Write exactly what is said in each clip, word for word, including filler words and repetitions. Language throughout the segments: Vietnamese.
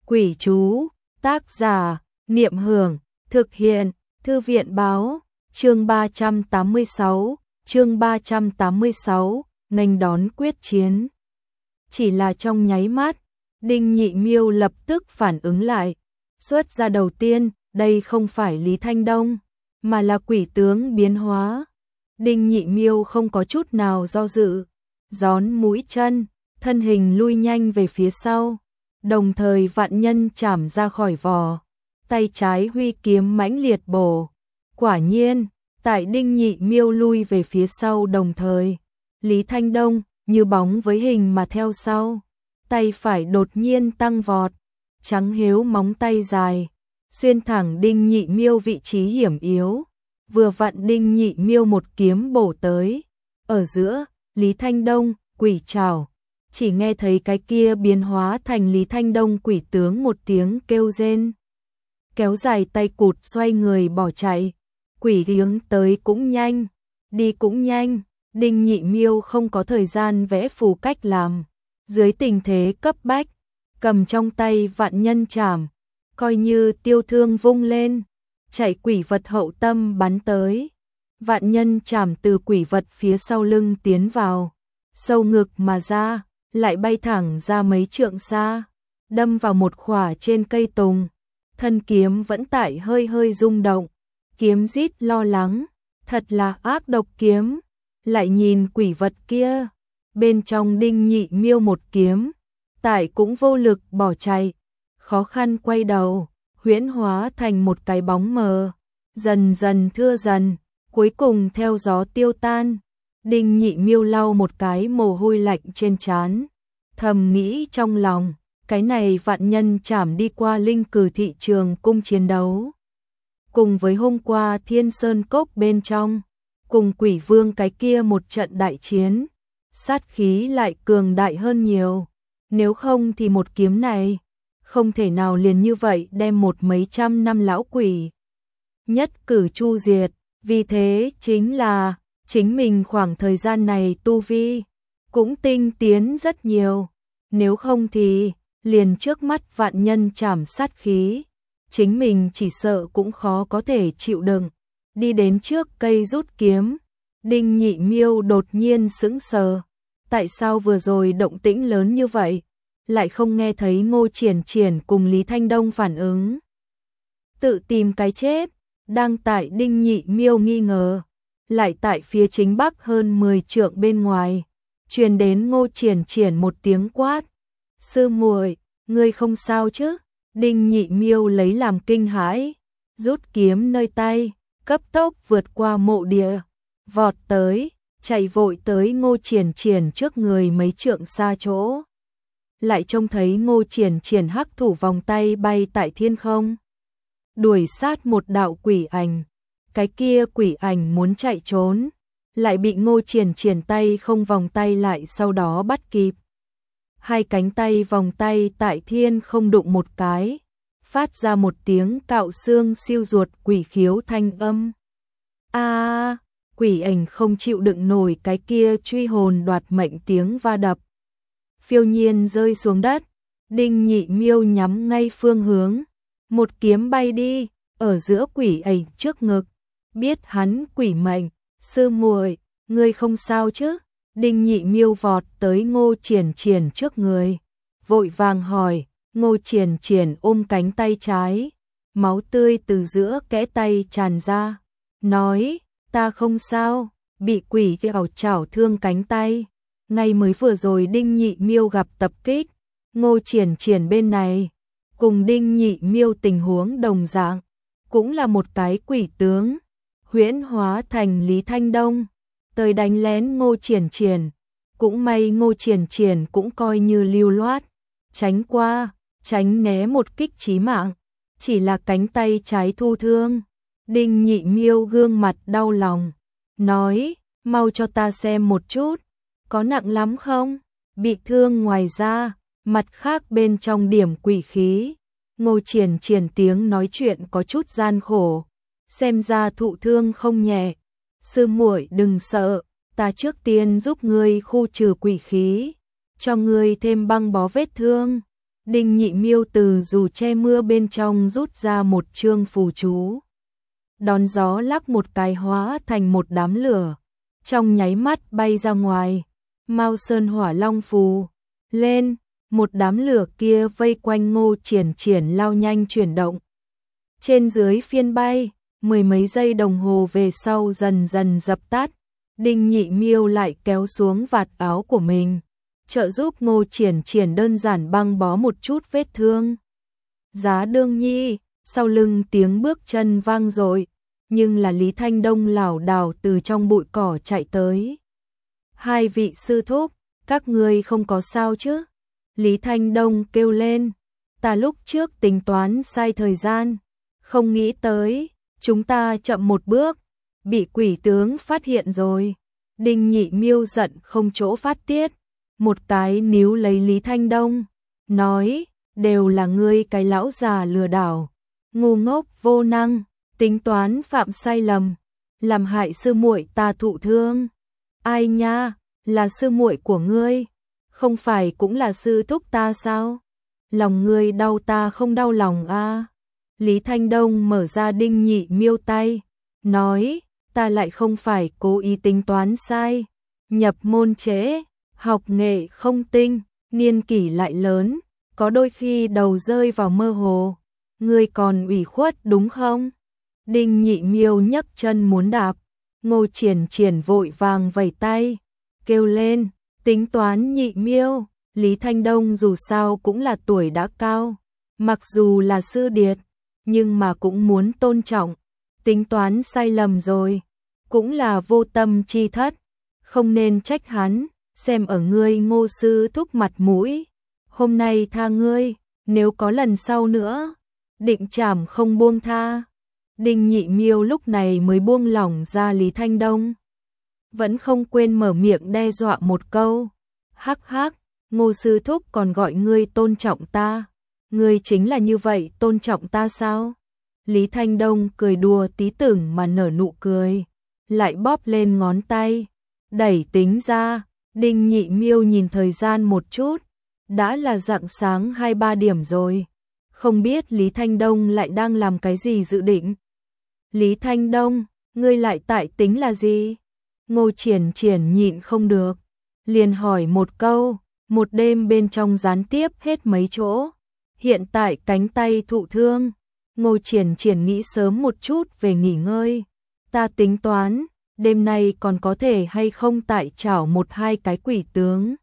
Quỷ chú, tác giả, Niệm Hưởng, thực hiện, Thư viện báo, chương ba trăm tám mươi sáu, chương ba trăm tám mươi sáu, nghênh đón quyết chiến. Chỉ là trong nháy mắt, Đinh Nhị Miêu lập tức phản ứng lại. Xuất ra đầu tiên, đây không phải Lý Thanh Đông, mà là quỷ tướng biến hóa. Đinh Nhị Miêu không có chút nào do dự, gión mũi chân, thân hình lui nhanh về phía sau, đồng thời vạn nhân chảm ra khỏi vò, tay trái huy kiếm mãnh liệt bổ. Quả nhiên, tại Đinh Nhị Miêu lui về phía sau đồng thời, Lý Thanh Đông như bóng với hình mà theo sau, tay phải đột nhiên tăng vọt, trắng héo móng tay dài, xuyên thẳng Đinh Nhị Miêu vị trí hiểm yếu, vừa vặn Đinh Nhị Miêu một kiếm bổ tới. Ở giữa, Lý Thanh Đông, quỷ trảo, chỉ nghe thấy cái kia biến hóa thành Lý Thanh Đông quỷ tướng một tiếng kêu rên, kéo dài tay cụt xoay người bỏ chạy. Quỷ hướng tới cũng nhanh, đi cũng nhanh, Đinh Nhị Miêu không có thời gian vẽ phù cách làm, dưới tình thế cấp bách, cầm trong tay vạn nhân chảm, coi như tiêu thương vung lên, chạy quỷ vật hậu tâm bắn tới. Vạn nhân chảm từ quỷ vật phía sau lưng tiến vào, sâu ngực mà ra, lại bay thẳng ra mấy trượng xa, đâm vào một khỏa trên cây tùng. Thân kiếm vẫn tại hơi hơi rung động, kiếm rít lo lắng, thật là ác độc kiếm. Lại nhìn quỷ vật kia, bên trong Đinh Nhị Miêu một kiếm, tại cũng vô lực bỏ chạy, khó khăn quay đầu, huyễn hóa thành một cái bóng mờ, dần dần thưa dần, cuối cùng theo gió tiêu tan. Đinh Nhị Miêu lau một cái mồ hôi lạnh trên trán, thầm nghĩ trong lòng, cái này vạn nhân chảm đi qua linh cử thị trường cung chiến đấu, cùng với hôm qua Thiên Sơn Cốc bên trong, cùng quỷ vương cái kia một trận đại chiến, sát khí lại cường đại hơn nhiều. Nếu không thì một kiếm này, không thể nào liền như vậy đem một mấy trăm năm lão quỷ nhất cử chu diệt. Vì thế chính là, chính mình khoảng thời gian này tu vi cũng tinh tiến rất nhiều. Nếu không thì, liền trước mắt vạn nhân chảm sát khí, chính mình chỉ sợ cũng khó có thể chịu đựng. Đi đến trước cây rút kiếm, Đinh Nhị Miêu đột nhiên sững sờ. Tại sao vừa rồi động tĩnh lớn như vậy, lại không nghe thấy Ngô Triển Triển cùng Lý Thanh Đông phản ứng? Tự tìm cái chết, đang tại Đinh Nhị Miêu nghi ngờ, lại tại phía chính bắc hơn mười trượng bên ngoài, truyền đến Ngô Triển Triển một tiếng quát. Sư muội, ngươi không sao chứ? Đinh Nhị Miêu lấy làm kinh hãi, rút kiếm nơi tay, cấp tốc vượt qua mộ địa, vọt tới, chạy vội tới Ngô Triển Triển trước người mấy trượng xa chỗ. Lại trông thấy Ngô Triển Triển hắc thủ vòng tay bay tại thiên không, đuổi sát một đạo quỷ ảnh. Cái kia quỷ ảnh muốn chạy trốn, lại bị Ngô Triển Triển tay không vòng tay lại sau đó bắt kịp. Hai cánh tay vòng tay tại thiên không đụng một cái, phát ra một tiếng cạo xương siêu ruột quỷ khiếu thanh âm. A, à, quỷ ảnh không chịu đựng nổi cái kia truy hồn đoạt mệnh tiếng va đập, phiêu nhiên rơi xuống đất. Đinh Nhị Miêu nhắm ngay phương hướng, một kiếm bay đi, ở giữa quỷ ảnh trước ngực. Biết hắn quỷ mệnh, sư muội, ngươi không sao chứ? Đinh Nhị Miêu vọt tới Ngô Triển Triển trước người, vội vàng hỏi. Ngô Triển Triển ôm cánh tay trái, máu tươi từ giữa kẽ tay tràn ra, nói, ta không sao, bị quỷ ảo chảo thương cánh tay. Ngay mới vừa rồi Đinh Nhị Miêu gặp tập kích, Ngô Triển Triển bên này, cùng Đinh Nhị Miêu tình huống đồng dạng, cũng là một cái quỷ tướng, huyễn hóa thành Lý Thanh Đông, tới đánh lén Ngô Triển Triển. Cũng may Ngô Triển Triển cũng coi như lưu loát, tránh qua, tránh né một kích chí mạng, chỉ là cánh tay trái thu thương. Đinh Nhị Miêu gương mặt đau lòng, nói, mau cho ta xem một chút, có nặng lắm không? Bị thương ngoài ra, mặt khác bên trong điểm quỷ khí. Ngô Triển Triển tiếng nói chuyện có chút gian khổ, xem ra thụ thương không nhẹ. Sư muội đừng sợ, ta trước tiên giúp ngươi khu trừ quỷ khí, cho ngươi thêm băng bó vết thương. Đinh Nhị Miêu từ dù che mưa bên trong rút ra một chương phù chú. Đón gió lắc một cái hóa thành một đám lửa, trong nháy mắt bay ra ngoài. Mao Sơn Hỏa Long phù lên, một đám lửa kia vây quanh Ngô Triển Triển lao nhanh chuyển động. Trên dưới phiên bay, mười mấy giây đồng hồ về sau dần dần dập tắt. Đinh Nhị Miêu lại kéo xuống vạt áo của mình, trợ giúp Ngô Triển Triển đơn giản băng bó một chút vết thương. Giá Đương Nhi, sau lưng tiếng bước chân vang dội, nhưng là Lý Thanh Đông lảo đảo từ trong bụi cỏ chạy tới. Hai vị sư thúc, các ngươi không có sao chứ? Lý Thanh Đông kêu lên, ta lúc trước tính toán sai thời gian, không nghĩ tới, chúng ta chậm một bước, bị quỷ tướng phát hiện rồi. Đinh Nhị Miêu giận không chỗ phát tiết, một cái níu lấy Lý Thanh Đông, nói, đều là ngươi cái lão già lừa đảo, ngu ngốc vô năng, tính toán phạm sai lầm, làm hại sư muội ta thụ thương. Ai nha, là sư muội của ngươi, không phải cũng là sư thúc ta sao? Lòng ngươi đau ta không đau lòng a? À? Lý Thanh Đông mở ra Đinh Nhị Miêu tay, nói, ta lại không phải cố ý tính toán sai, nhập môn trễ, học nghệ không tinh, niên kỷ lại lớn, có đôi khi đầu rơi vào mơ hồ, ngươi còn ủy khuất đúng không? Đinh Nhị Miêu nhấc chân muốn đạp, Ngô Triển Triển vội vàng vẩy tay, kêu lên, tính toán Nhị Miêu. Lý Thanh Đông dù sao cũng là tuổi đã cao, mặc dù là sư điệt, nhưng mà cũng muốn tôn trọng, tính toán sai lầm rồi, cũng là vô tâm chi thất, không nên trách hắn, xem ở ngươi Ngô sư thúc mặt mũi, hôm nay tha ngươi, nếu có lần sau nữa, định trảm không buông tha. Đinh Nhị Miêu lúc này mới buông lỏng ra Lý Thanh Đông, vẫn không quên mở miệng đe dọa một câu, hắc hắc, Ngô sư thúc còn gọi ngươi tôn trọng ta, ngươi chính là như vậy tôn trọng ta sao? Lý Thanh Đông cười đùa tí tưởng mà nở nụ cười, lại bóp lên ngón tay, đẩy tính ra. Đinh Nhị Miêu nhìn thời gian một chút, đã là rạng sáng hai ba điểm rồi, không biết Lý Thanh Đông lại đang làm cái gì dự định. Lý Thanh Đông, ngươi lại tại tính là gì? Ngô Triển Triển nhịn không được, liền hỏi một câu, một đêm bên trong gián tiếp hết mấy chỗ, hiện tại cánh tay thụ thương, Ngô Triển Triển nghĩ sớm một chút về nghỉ ngơi, ta tính toán, đêm nay còn có thể hay không tại chảo một hai cái quỷ tướng.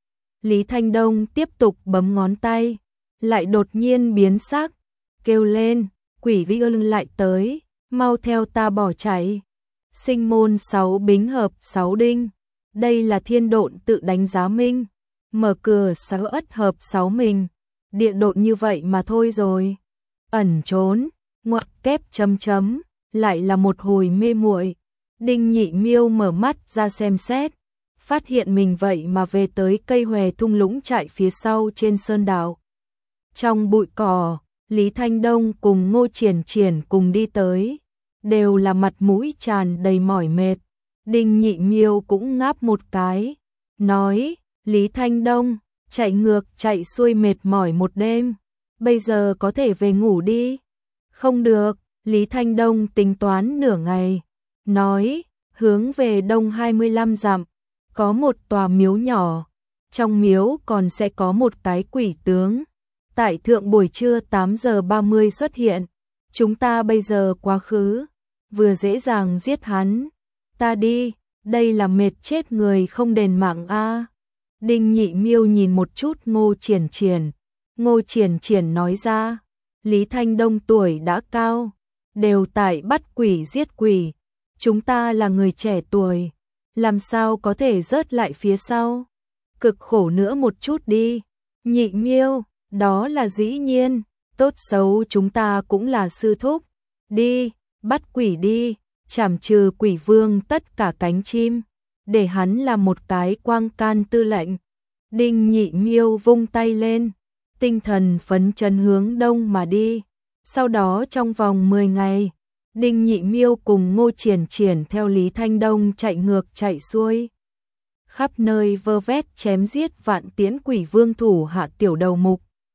Lý Thanh Đông tiếp tục bấm ngón tay, lại đột nhiên biến sắc, kêu lên, quỷ vi ơn lại tới, mau theo ta bỏ chạy. Sinh môn sáu bính hợp sáu đinh, đây là thiên độn tự đánh giá minh, mở cửa sáu ất hợp sáu mình, địa độn như vậy mà thôi rồi. Ẩn trốn, ngoặc kép chấm chấm, lại là một hồi mê muội. Đinh Nhị Miêu mở mắt ra xem xét, phát hiện mình vậy mà về tới cây hòe thung lũng trại phía sau trên sơn đảo. Trong bụi cỏ, Lý Thanh Đông cùng Ngô Triển Triển cùng đi tới, đều là mặt mũi tràn đầy mỏi mệt. Đinh Nhị Miêu cũng ngáp một cái, nói, Lý Thanh Đông, chạy ngược chạy xuôi mệt mỏi một đêm, bây giờ có thể về ngủ đi. Không được, Lý Thanh Đông tính toán nửa ngày, nói, hướng về đông hai mươi lăm dặm, có một tòa miếu nhỏ, trong miếu còn sẽ có một cái quỷ tướng, tại thượng buổi trưa tám giờ ba mươi xuất hiện, chúng ta bây giờ quá khứ, vừa dễ dàng giết hắn, ta đi, đây là mệt chết người không đền mạng a. Đinh Nhị Miêu nhìn một chút Ngô Triển Triển, Ngô Triển Triển nói ra, Lý Thanh Đông tuổi đã cao, đều tại bắt quỷ giết quỷ, chúng ta là người trẻ tuổi, làm sao có thể rớt lại phía sau, cực khổ nữa một chút đi. Nhị Miêu, đó là dĩ nhiên, tốt xấu chúng ta cũng là sư thúc, đi, bắt quỷ đi, trảm trừ quỷ vương tất cả cánh chim, để hắn là một cái quang can tư lệnh. Đinh Nhị Miêu vung tay lên, tinh thần phấn chấn hướng đông mà đi. Sau đó trong vòng mười ngày, Đinh Nhị Miêu cùng Ngô Triển Triển theo Lý Thanh Đông chạy ngược chạy xuôi, khắp nơi vơ vét chém giết vạn tiễn quỷ vương thủ hạ tiểu đầu mục.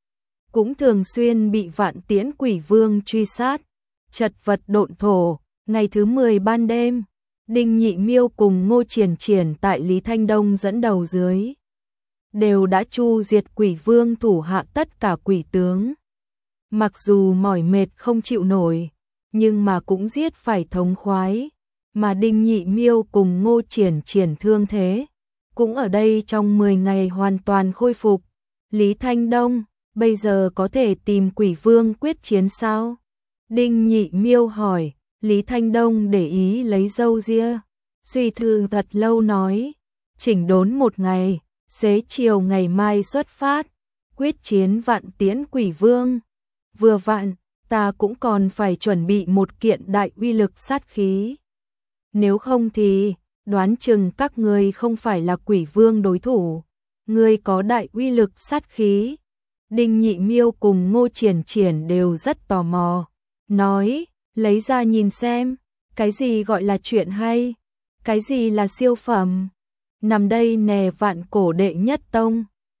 cũng thường xuyên bị Vạn Tiễn Quỷ Vương truy sát, chật vật độn thổ. Ngày thứ mười ban đêm, Đinh Nhị Miêu cùng Ngô Triển Triển tại Lý Thanh Đông dẫn đầu dưới, đều đã chu diệt Quỷ Vương thủ hạ tất cả quỷ tướng. Mặc dù mỏi mệt không chịu nổi, nhưng mà cũng giết phải thống khoái, mà Đinh Nhị Miêu cùng Ngô Triển Triển thương thế, cũng ở đây trong mười ngày hoàn toàn khôi phục. Lý Thanh Đông, bây giờ có thể tìm Quỷ Vương quyết chiến sao? Đinh Nhị Miêu hỏi. Lý Thanh Đông để ý lấy râu ria, suy thư thật lâu nói, chỉnh đốn một ngày, xế chiều ngày mai xuất phát, quyết chiến Vạn Tiễn Quỷ Vương. Vừa vặn, ta cũng còn phải chuẩn bị một kiện đại uy lực sát khí. Nếu không thì, đoán chừng các ngươi không phải là Quỷ Vương đối thủ. Ngươi có đại uy lực sát khí. Đinh Nhị Miêu cùng Ngô Triển Triển đều rất tò mò, nói, lấy ra nhìn xem, cái gì gọi là chuyện hay, cái gì là siêu phẩm. Nằm đây nè, Vạn Cổ đệ nhất tông,